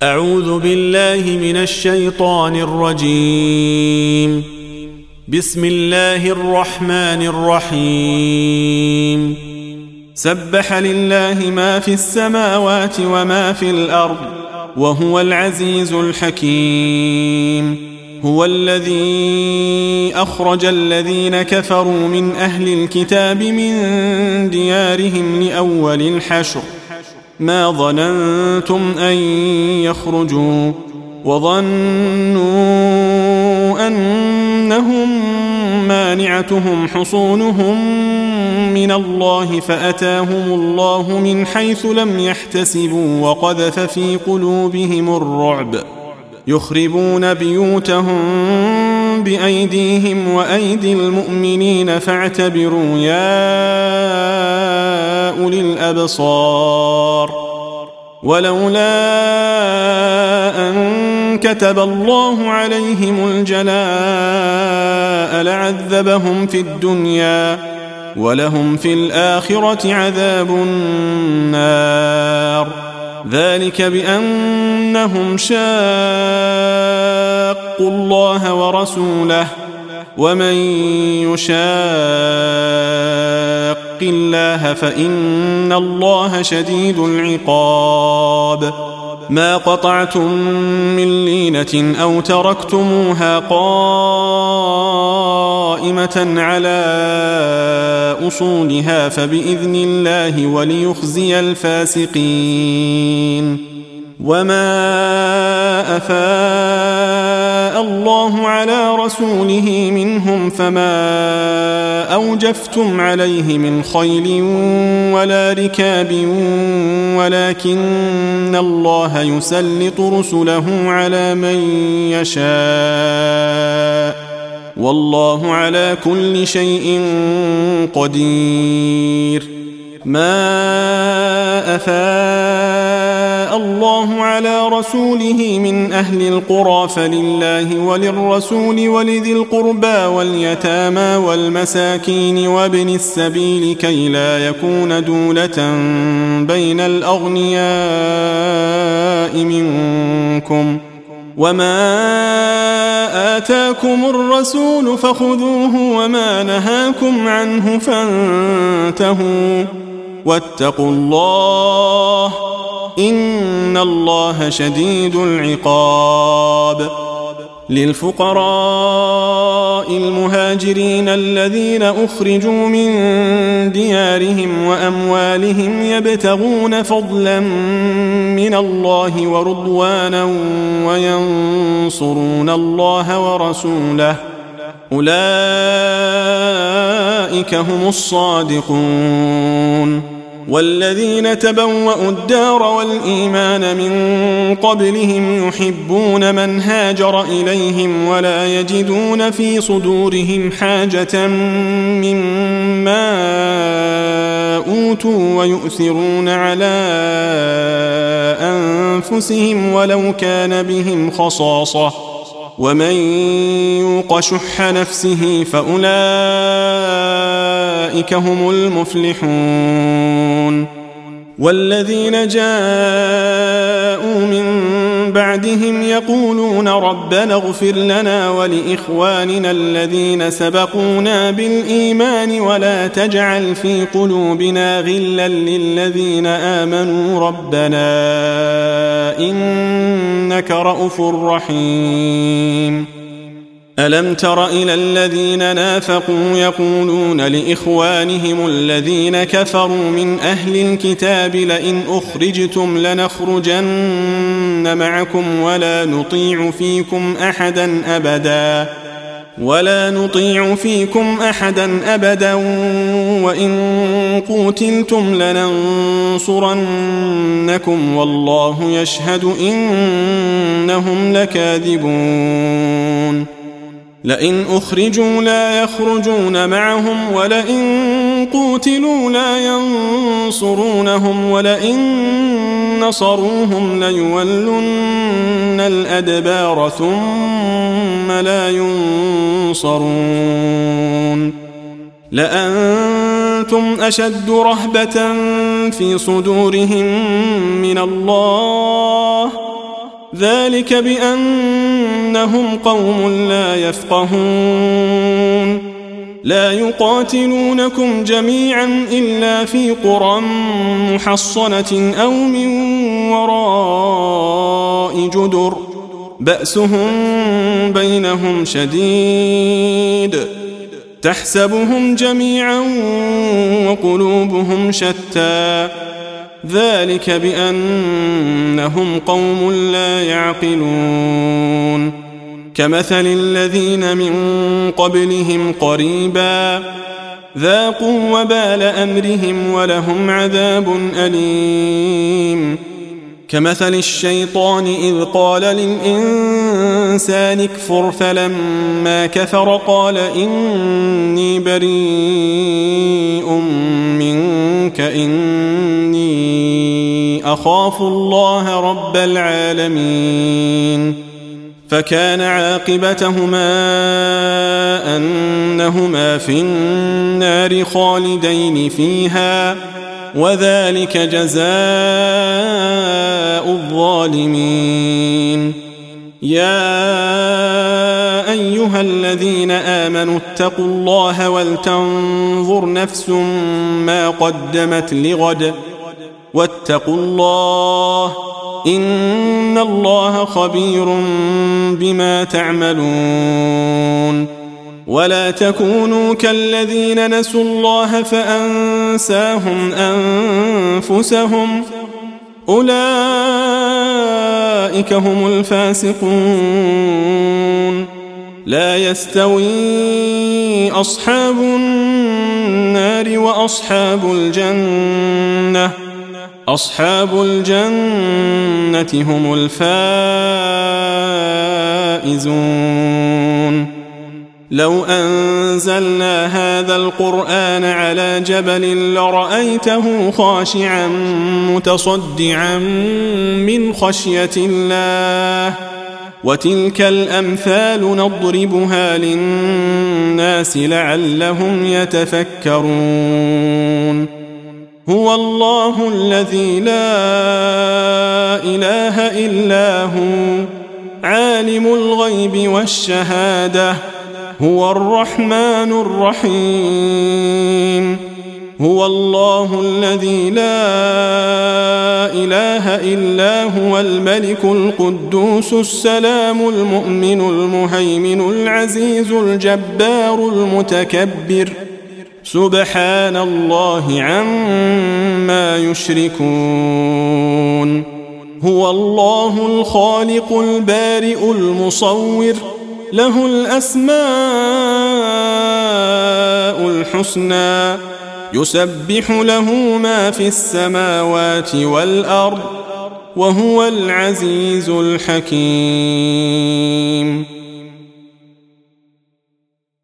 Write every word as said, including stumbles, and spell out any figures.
أعوذ بالله من الشيطان الرجيم. بسم الله الرحمن الرحيم. سبح لله ما في السماوات وما في الأرض وهو العزيز الحكيم. هو الذي أخرج الذين كفروا من أهل الكتاب من ديارهم لأول الحشر ما ظننتم أن يخرجوا وظنوا أنهم مانعتهم حصونهم من الله فأتاهم الله من حيث لم يحتسبوا وقذف في قلوبهم الرعب يخربون بيوتهم بأيديهم وأيدي المؤمنين فاعتبروا يا أولي الأبصار. ولولا أن كتب الله عليهم الجلاء لعذبهم في الدنيا ولهم في الآخرة عذاب النار. ذلك بأنهم شاقوا الله ورسوله ومن يشاق الله فإن الله شديد العقاب. ما قطعتم من لينة أو تركتموها قائمة على أصولها فبإذن الله وليخزي الفاسقين. وما أفاء الله على رسوله منهم فما أوجفتم عليه من خيل ولا ركاب ولكن الله يسلط رسله على من يشاء والله على كل شيء قدير. ما أفاء الله على رسوله من أهل القرى فلله وللرسول ولذي القربى واليتامى والمساكين وابن السبيل كي لا يكون دولة بين الأغنياء منكم. وما آتاكم الرسول فخذوه وما نهاكم عنه فانتهوا واتقوا الله إن الله شديد العقاب. للفقراء المهاجرين الذين أخرجوا من ديارهم وأموالهم يبتغون فضلا من الله ورضوانا وينصرون الله ورسوله أولئك هم الصادقون. والذين تبوأوا الدار والإيمان من قبلهم يحبون من هاجر إليهم ولا يجدون في صدورهم حاجة مما أوتوا ويؤثرون على أنفسهم ولو كان بهم خصاصة ومن يوق شح نفسه فأولئك هم المفلحون. والذين جاءوا من بعدهم يقولون ربنا اغفر لنا ولإخواننا الذين سبقونا بالإيمان ولا تجعل في قلوبنا غلا للذين آمنوا ربنا إنك رؤوف رحيم. ألم تر إلى الذين نافقوا يقولون لإخوانهم الذين كفروا من أهل الكتاب لئن أخرجتم لنخرجن معكم ولا نطيع فيكم أحدا أبدا ولا نطيع فيكم أحدا أبدا وإن قوتلتم لننصرنكم والله يشهد إنهم لكاذبون. لئن أخرجوا لا يخرجون معهم ولئن قوتلوا لا ينصرونهم ولئن نصروهم ليولن الأدبار ثم لا ينصرون. لأنتم أشد رهبة في صدورهم من الله ذلك بأنهم قوم لا يفقهون لا يقاتلونكم جميعا إلا في قرى محصنة أو من وراء جدر بأسهم بينهم شديد تحسبهم جميعا وقلوبهم شتى ذلك بأنهم قوم لا يعقلون كمثل الذين من قبلهم قريبا ذاقوا وبال أمرهم ولهم عذاب أليم كمثل الشيطان إذ قال للإنسان اكفر فلما كفر قال إني بريء منك إني أخاف الله رب العالمين فكان عاقبتهما أنهما في النار خالدين فيها وذلك جزاء الظالمين يا أيها الذين آمنوا اتقوا الله ولتنظر نفس ما قدمت لغد واتقوا الله إن الله خبير بما تعملون ولا تكونوا كالذين نسوا الله فأنساهم أنفسهم أولئك هم الفاسقون لا يستوي أصحاب النار وأصحاب الجنة أصحاب الجنة هم الفائزون لو أنزلنا هذا القرآن على جبل لرأيته خاشعا متصدعا من خشية الله وتلك الأمثال نضربها للناس لعلهم يتفكرون هو الله الذي لا إله إلا هو عالم الغيب والشهادة هو الرحمن الرحيم هو الله الذي لا إله إلا هو الملك القدوس السلام المؤمن المهيمن العزيز الجبار المتكبر سبحان الله عما يشركون هو الله الخالق البارئ المصور له الأسماء الحسنى يسبح له ما في السماوات والأرض وهو العزيز الحكيم